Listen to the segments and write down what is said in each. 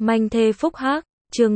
Manh thê phúc hắc, chương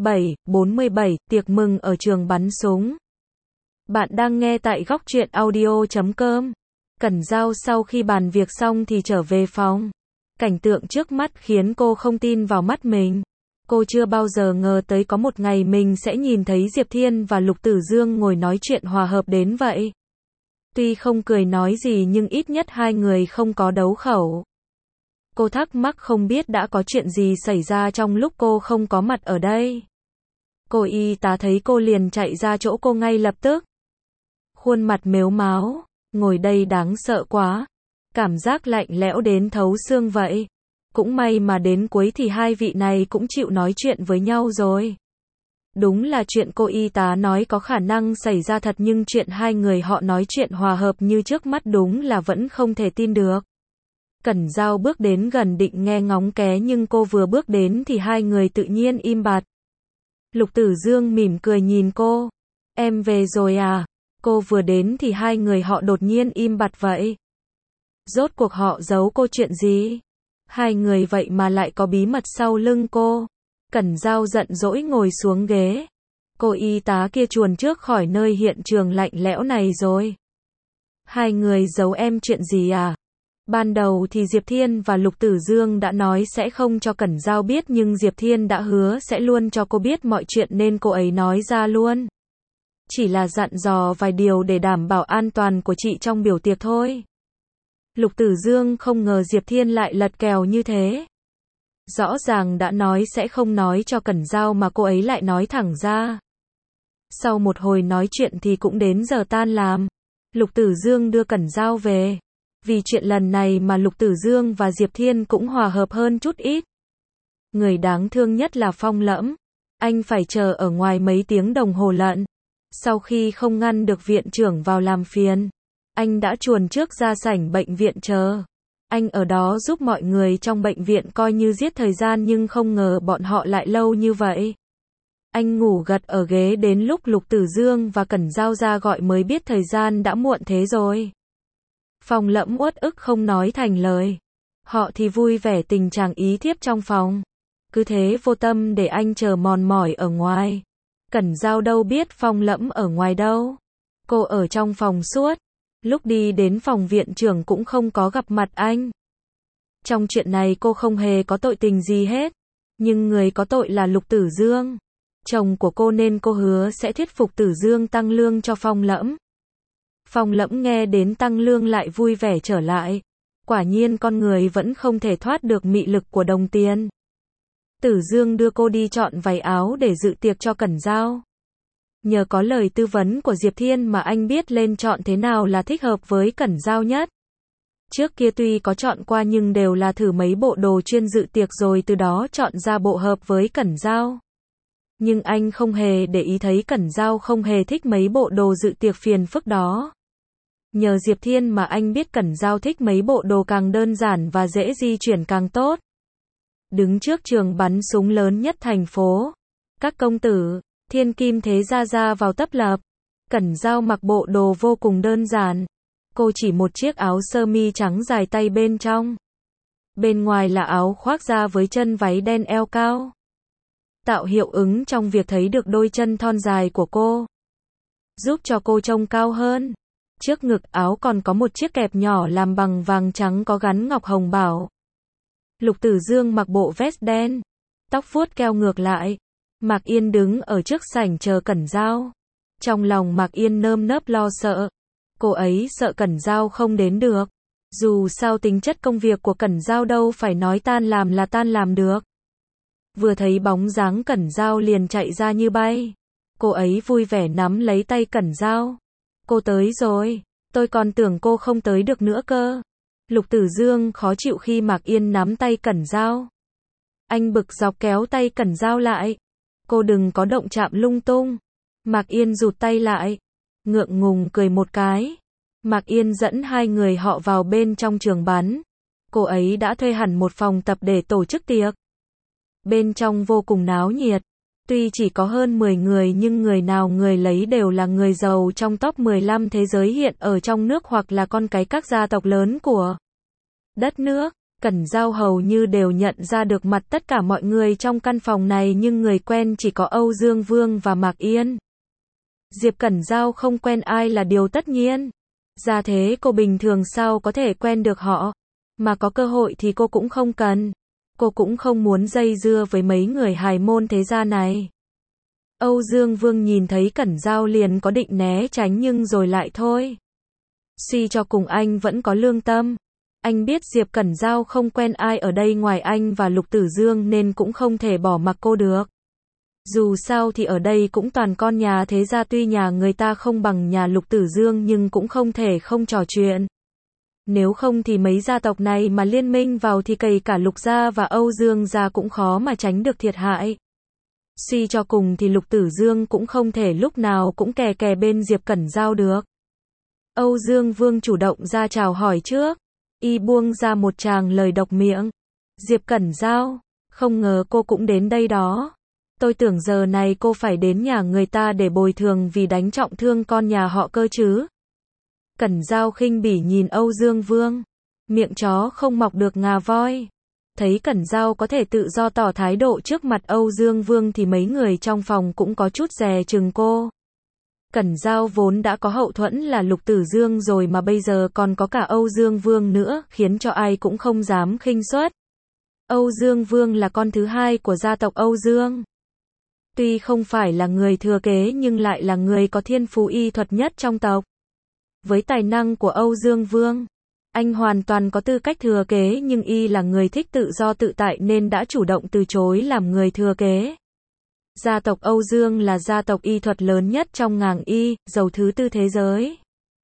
47, tiệc mừng ở trường bắn súng. Bạn đang nghe tại góc truyện audio.com. Cẩn Giao sau khi bàn việc xong thì trở về phòng. Cảnh tượng trước mắt khiến cô không tin vào mắt mình. Cô chưa bao giờ ngờ tới có một ngày mình sẽ nhìn thấy Diệp Thiên và Lục Tử Dương ngồi nói chuyện hòa hợp đến vậy. Tuy không cười nói gì nhưng ít nhất hai người không có đấu khẩu. Cô thắc mắc không biết đã có chuyện gì xảy ra trong lúc cô không có mặt ở đây. Cô y tá thấy cô liền chạy ra chỗ cô ngay lập tức. Khuôn mặt mếu máo, ngồi đây đáng sợ quá. Cảm giác lạnh lẽo đến thấu xương vậy. Cũng may mà đến cuối thì hai vị này cũng chịu nói chuyện với nhau rồi. Đúng là chuyện cô y tá nói có khả năng xảy ra thật, nhưng chuyện hai người họ nói chuyện hòa hợp như trước mắt đúng là vẫn không thể tin được. Cẩn Giao bước đến gần định nghe ngóng ké, nhưng cô vừa bước đến thì hai người tự nhiên im bặt. Lục Tử Dương mỉm cười nhìn cô. Em về rồi à? Cô vừa đến thì hai người họ đột nhiên im bặt vậy. Rốt cuộc họ giấu cô chuyện gì? Hai người vậy mà lại có bí mật sau lưng cô. Cẩn Giao giận dỗi ngồi xuống ghế. Cô y tá kia chuồn trước khỏi nơi hiện trường lạnh lẽo này rồi. Hai người giấu em chuyện gì à? Ban đầu thì Diệp Thiên và Lục Tử Dương đã nói sẽ không cho Cẩn Giao biết, nhưng Diệp Thiên đã hứa sẽ luôn cho cô biết mọi chuyện nên cô ấy nói ra luôn. Chỉ là dặn dò vài điều để đảm bảo an toàn của chị trong biểu tiệc thôi. Lục Tử Dương không ngờ Diệp Thiên lại lật kèo như thế. Rõ ràng đã nói sẽ không nói cho Cẩn Giao mà cô ấy lại nói thẳng ra. Sau một hồi nói chuyện thì cũng đến giờ tan làm. Lục Tử Dương đưa Cẩn Giao về. Vì chuyện lần này mà Lục Tử Dương và Diệp Thiên cũng hòa hợp hơn chút ít. Người đáng thương nhất là Phong Lẫm. Anh phải chờ ở ngoài mấy tiếng đồng hồ lận. Sau khi không ngăn được viện trưởng vào làm phiền, anh đã chuồn trước ra sảnh bệnh viện chờ. Anh ở đó giúp mọi người trong bệnh viện coi như giết thời gian, nhưng không ngờ bọn họ lại lâu như vậy. Anh ngủ gật ở ghế đến lúc Lục Tử Dương và Cẩn Giao ra gọi mới biết thời gian đã muộn thế rồi. Phong Lẫm uất ức không nói thành lời. Họ thì vui vẻ tình trạng ý thiếp trong phòng. Cứ thế vô tâm để anh chờ mòn mỏi ở ngoài. Cẩn Giao đâu biết Phong Lẫm ở ngoài đâu. Cô ở trong phòng suốt. Lúc đi đến phòng viện trưởng cũng không có gặp mặt anh. Trong chuyện này cô không hề có tội tình gì hết. Nhưng người có tội là Lục Tử Dương, chồng của cô, nên cô hứa sẽ thuyết phục Tử Dương tăng lương cho Phong Lẫm. Phong Lẫm nghe đến tăng lương lại vui vẻ trở lại. Quả nhiên con người vẫn không thể thoát được mị lực của đồng tiền. Tử Dương đưa cô đi chọn váy áo để dự tiệc cho Cẩn Giao. Nhờ có lời tư vấn của Diệp Thiên mà anh biết lên chọn thế nào là thích hợp với Cẩn Giao nhất. Trước kia tuy có chọn qua nhưng đều là thử mấy bộ đồ chuyên dự tiệc rồi từ đó chọn ra bộ hợp với Cẩn Giao. Nhưng anh không hề để ý thấy Cẩn Giao không hề thích mấy bộ đồ dự tiệc phiền phức đó. Nhờ Diệp Thiên mà anh biết Cẩn Giao thích mấy bộ đồ càng đơn giản và dễ di chuyển càng tốt. Đứng trước trường bắn súng lớn nhất thành phố, các công tử, thiên kim thế gia ra vào tấp lập. Cẩn Giao mặc bộ đồ vô cùng đơn giản. Cô chỉ một chiếc áo sơ mi trắng dài tay bên trong. Bên ngoài là áo khoác da với chân váy đen eo cao. Tạo hiệu ứng trong việc thấy được đôi chân thon dài của cô. Giúp cho cô trông cao hơn. Trước ngực áo còn có một chiếc kẹp nhỏ làm bằng vàng trắng có gắn ngọc hồng bảo. Lục Tử Dương mặc bộ vest đen, tóc vuốt keo ngược lại. Mạc Yên đứng ở trước sảnh chờ Cẩn Giao. Trong lòng Mạc Yên nơm nớp lo sợ. Cô ấy sợ Cẩn Giao không đến được. Dù sao tính chất công việc của Cẩn Giao đâu phải nói tan làm là tan làm được. Vừa thấy bóng dáng Cẩn Giao liền chạy ra như bay. Cô ấy vui vẻ nắm lấy tay Cẩn Giao. Cô tới rồi, tôi còn tưởng cô không tới được nữa cơ. Lục Tử Dương khó chịu khi Mạc Yên nắm tay Cẩn Giao. Anh bực dọc kéo tay Cẩn Giao lại. Cô đừng có động chạm lung tung. Mạc Yên rụt tay lại. Ngượng ngùng cười một cái. Mạc Yên dẫn hai người họ vào bên trong trường bắn. Cô ấy đã thuê hẳn một phòng tập để tổ chức tiệc. Bên trong vô cùng náo nhiệt. Tuy chỉ có hơn 10 người nhưng người nào người lấy đều là người giàu trong top 15 thế giới hiện ở trong nước hoặc là con cái các gia tộc lớn của đất nước. Cẩn Dao hầu như đều nhận ra được mặt tất cả mọi người trong căn phòng này nhưng người quen chỉ có Âu Dương Vương và Mạc Yên. Diệp Cẩn Dao không quen ai là điều tất nhiên. Ra thế cô bình thường sao có thể quen được họ. Mà có cơ hội thì cô cũng không cần. Cô cũng không muốn dây dưa với mấy người hài môn thế gia này. Âu Dương Vương nhìn thấy Cẩn Dao liền có định né tránh nhưng rồi lại thôi. Suy cho cùng anh vẫn có lương tâm. Anh biết Diệp Cẩn Dao không quen ai ở đây ngoài anh và Lục Tử Dương nên cũng không thể bỏ mặc cô được. Dù sao thì ở đây cũng toàn con nhà thế gia, tuy nhà người ta không bằng nhà Lục Tử Dương nhưng cũng không thể không trò chuyện. Nếu không thì mấy gia tộc này mà liên minh vào thì kể cả Lục gia và Âu Dương gia cũng khó mà tránh được thiệt hại. Suy cho cùng thì Lục Tử Dương cũng không thể lúc nào cũng kè kè bên Diệp Cẩn Dao được. Âu Dương Vương chủ động ra chào hỏi trước. Y buông ra một tràng lời độc miệng. Diệp Cẩn Dao, không ngờ cô cũng đến đây đó. Tôi tưởng giờ này cô phải đến nhà người ta để bồi thường vì đánh trọng thương con nhà họ cơ chứ. Cẩn Dao khinh bỉ nhìn Âu Dương Vương. Miệng chó không mọc được ngà voi. Thấy Cẩn Dao có thể tự do tỏ thái độ trước mặt Âu Dương Vương thì mấy người trong phòng cũng có chút dè chừng cô. Cẩn Dao vốn đã có hậu thuẫn là Lục Tử Dương rồi mà bây giờ còn có cả Âu Dương Vương nữa, khiến cho ai cũng không dám khinh suất. Âu Dương Vương là con thứ hai của gia tộc Âu Dương. Tuy không phải là người thừa kế nhưng lại là người có thiên phú y thuật nhất trong tộc. Với tài năng của Âu Dương Vương, anh hoàn toàn có tư cách thừa kế nhưng y là người thích tự do tự tại nên đã chủ động từ chối làm người thừa kế. Gia tộc Âu Dương là gia tộc y thuật lớn nhất trong ngành y, giàu thứ tư thế giới.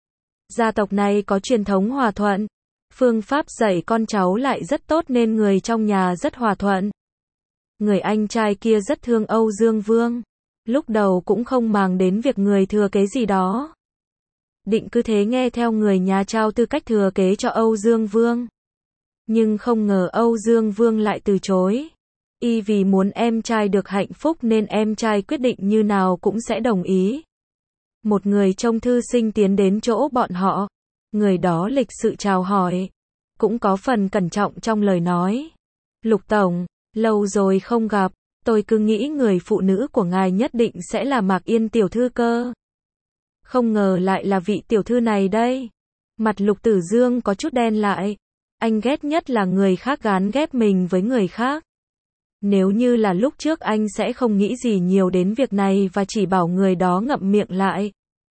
Gia tộc này có truyền thống hòa thuận. Phương pháp dạy con cháu lại rất tốt nên người trong nhà rất hòa thuận. Người anh trai kia rất thương Âu Dương Vương. Lúc đầu cũng không màng đến việc người thừa kế gì đó. Định cứ thế nghe theo người nhà trao tư cách thừa kế cho Âu Dương Vương. Nhưng không ngờ Âu Dương Vương lại từ chối. Y vì muốn em trai được hạnh phúc nên em trai quyết định như nào cũng sẽ đồng ý. Một người trông thư sinh tiến đến chỗ bọn họ. Người đó lịch sự chào hỏi. Cũng có phần cẩn trọng trong lời nói. Lục Tổng, lâu rồi không gặp. Tôi cứ nghĩ người phụ nữ của ngài nhất định sẽ là Mạc Yên tiểu thư cơ. Không ngờ lại là vị tiểu thư này đây. Mặt Lục Tử Dương có chút đen lại. Anh ghét nhất là người khác gán ghép mình với người khác. Nếu như là lúc trước anh sẽ không nghĩ gì nhiều đến việc này và chỉ bảo người đó ngậm miệng lại.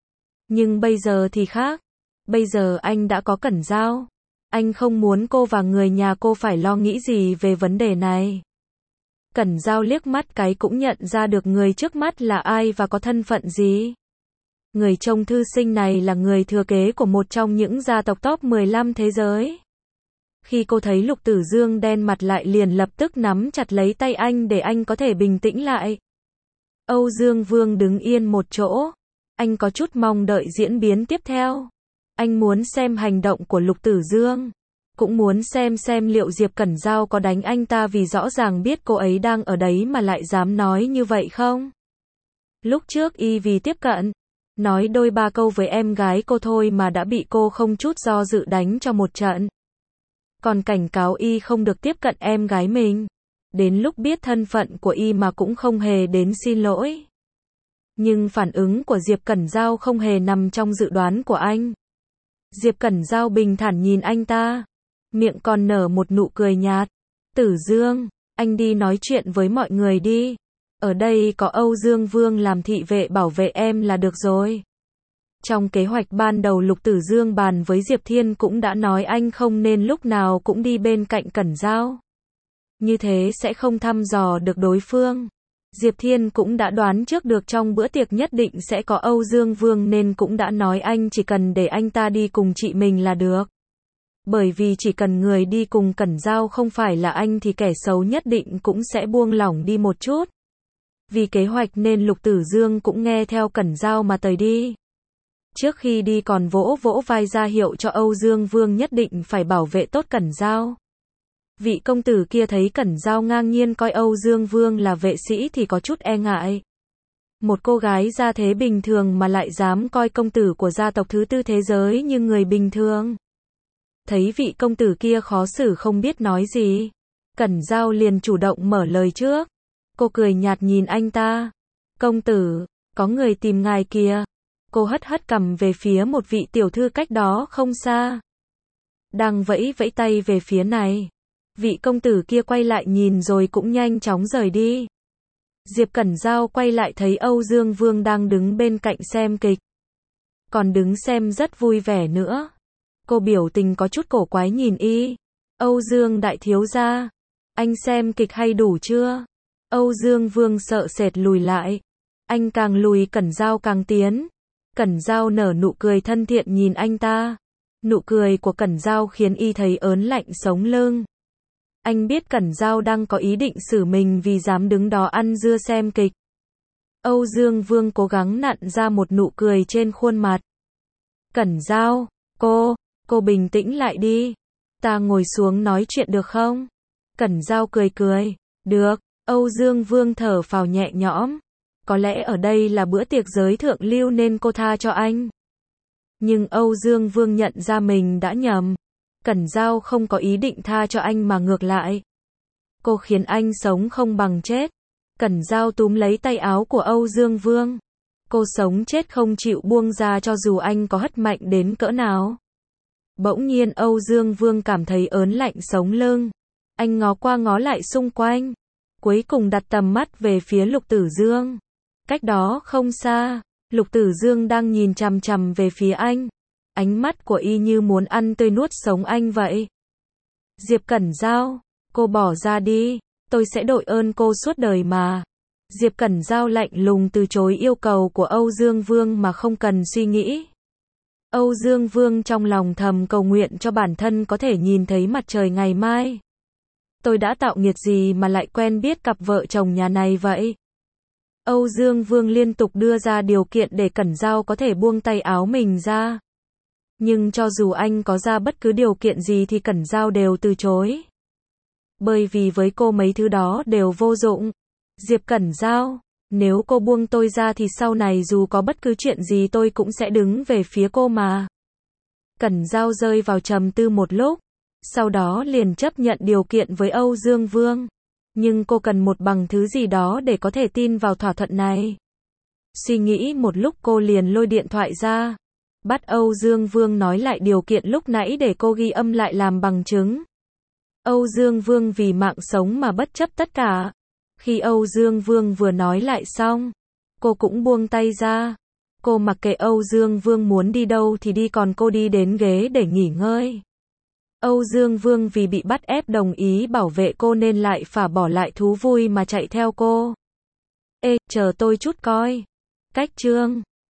Nhưng bây giờ thì khác. Bây giờ anh đã có Cẩn Dao. Anh không muốn cô và người nhà cô phải lo nghĩ gì về vấn đề này. Cẩn Dao liếc mắt cái cũng nhận ra được người trước mắt là ai và có thân phận gì. Người trông thư sinh này là người thừa kế của một trong những gia tộc top 15 thế giới. Khi cô thấy Lục Tử Dương đen mặt lại liền lập tức nắm chặt lấy tay anh để anh có thể bình tĩnh lại. Âu Dương Vương đứng yên một chỗ. Anh có chút mong đợi diễn biến tiếp theo. Anh muốn xem hành động của Lục Tử Dương. Cũng muốn xem liệu Diệp Cẩn Dao có đánh anh ta vì rõ ràng biết cô ấy đang ở đấy mà lại dám nói như vậy không. Lúc trước y vì tiếp cận. Nói đôi ba câu với em gái cô thôi mà đã bị cô không chút do dự đánh cho một trận. Còn cảnh cáo y không được tiếp cận em gái mình. Đến lúc biết thân phận của y mà cũng không hề đến xin lỗi. Nhưng phản ứng của Diệp Cẩn Dao không hề nằm trong dự đoán của anh. Diệp Cẩn Dao bình thản nhìn anh ta. Miệng còn nở một nụ cười nhạt. Tử Dương, anh đi nói chuyện với mọi người đi. Ở đây có Âu Dương Vương làm thị vệ bảo vệ em là được rồi. Trong kế hoạch ban đầu Lục Tử Dương bàn với Diệp Thiên cũng đã nói anh không nên lúc nào cũng đi bên cạnh Cẩn Dao. Như thế sẽ không thăm dò được đối phương. Diệp Thiên cũng đã đoán trước được trong bữa tiệc nhất định sẽ có Âu Dương Vương nên cũng đã nói anh chỉ cần để anh ta đi cùng chị mình là được. Bởi vì chỉ cần người đi cùng Cẩn Dao không phải là anh thì kẻ xấu nhất định cũng sẽ buông lỏng đi một chút. Vì kế hoạch nên Lục Tử Dương cũng nghe theo Cẩn Dao mà tới đi. Trước khi đi còn vỗ vỗ vai ra hiệu cho Âu Dương Vương nhất định phải bảo vệ tốt Cẩn Dao. Vị công tử kia thấy Cẩn Dao ngang nhiên coi Âu Dương Vương là vệ sĩ thì có chút e ngại. Một cô gái gia thế bình thường mà lại dám coi công tử của gia tộc thứ tư thế giới như người bình thường. Thấy vị công tử kia khó xử không biết nói gì, Cẩn Dao liền chủ động mở lời trước. Cô cười nhạt nhìn anh ta. Công tử, có người tìm ngài kìa. Cô hất hất cằm về phía một vị tiểu thư cách đó không xa, đang vẫy vẫy tay về phía này. Vị công tử kia quay lại nhìn rồi cũng nhanh chóng rời đi. Diệp Cẩn Dao quay lại thấy Âu Dương Vương đang đứng bên cạnh xem kịch. Còn đứng xem rất vui vẻ nữa. Cô biểu tình có chút cổ quái nhìn y. Âu Dương đại thiếu gia, anh xem kịch hay đủ chưa? Âu Dương Vương sợ sệt lùi lại. Anh càng lùi Cẩn Dao càng tiến. Cẩn Dao nở nụ cười thân thiện nhìn anh ta. Nụ cười của Cẩn Dao khiến y thấy ớn lạnh sống lưng. Anh biết Cẩn Dao đang có ý định xử mình vì dám đứng đó ăn dưa xem kịch. Âu Dương Vương cố gắng nặn ra một nụ cười trên khuôn mặt. Cẩn Dao, cô bình tĩnh lại đi. Ta ngồi xuống nói chuyện được không? Cẩn Dao cười cười. Được. Âu Dương Vương thở phào nhẹ nhõm. Có lẽ ở đây là bữa tiệc giới thượng lưu nên cô tha cho anh. Nhưng Âu Dương Vương nhận ra mình đã nhầm. Cẩn Dao không có ý định tha cho anh mà ngược lại. Cô khiến anh sống không bằng chết. Cẩn Dao túm lấy tay áo của Âu Dương Vương. Cô sống chết không chịu buông ra cho dù anh có hất mạnh đến cỡ nào. Bỗng nhiên Âu Dương Vương cảm thấy ớn lạnh sống lưng. Anh ngó qua ngó lại xung quanh. Cuối cùng đặt tầm mắt về phía Lục Tử Dương. Cách đó không xa, Lục Tử Dương đang nhìn chằm chằm về phía anh. Ánh mắt của y như muốn ăn tươi nuốt sống anh vậy. Diệp Cẩn Dao, cô bỏ ra đi, tôi sẽ đội ơn cô suốt đời mà. Diệp Cẩn Dao lạnh lùng từ chối yêu cầu của Âu Dương Vương mà không cần suy nghĩ. Âu Dương Vương trong lòng thầm cầu nguyện cho bản thân có thể nhìn thấy mặt trời ngày mai. Tôi đã tạo nghiệt gì mà lại quen biết cặp vợ chồng nhà này vậy? Âu Dương Vương liên tục đưa ra điều kiện để Cẩn Dao có thể buông tay áo mình ra. Nhưng cho dù anh có ra bất cứ điều kiện gì thì Cẩn Dao đều từ chối. Bởi vì với cô mấy thứ đó đều vô dụng. Diệp Cẩn Dao, nếu cô buông tôi ra thì sau này dù có bất cứ chuyện gì tôi cũng sẽ đứng về phía cô mà. Cẩn Dao rơi vào trầm tư một lúc. Sau đó liền chấp nhận điều kiện với Âu Dương Vương. Nhưng cô cần một bằng thứ gì đó để có thể tin vào thỏa thuận này. Suy nghĩ một lúc cô liền lôi điện thoại ra. Bắt Âu Dương Vương nói lại điều kiện lúc nãy để cô ghi âm lại làm bằng chứng. Âu Dương Vương vì mạng sống mà bất chấp tất cả. Khi Âu Dương Vương vừa nói lại xong, cô cũng buông tay ra. Cô mặc kệ Âu Dương Vương muốn đi đâu thì đi, còn cô đi đến ghế để nghỉ ngơi. Âu Dương Vương vì bị bắt ép đồng ý bảo vệ cô nên lại phả bỏ lại thú vui mà chạy theo cô. Ê, chờ tôi chút coi. Cách chương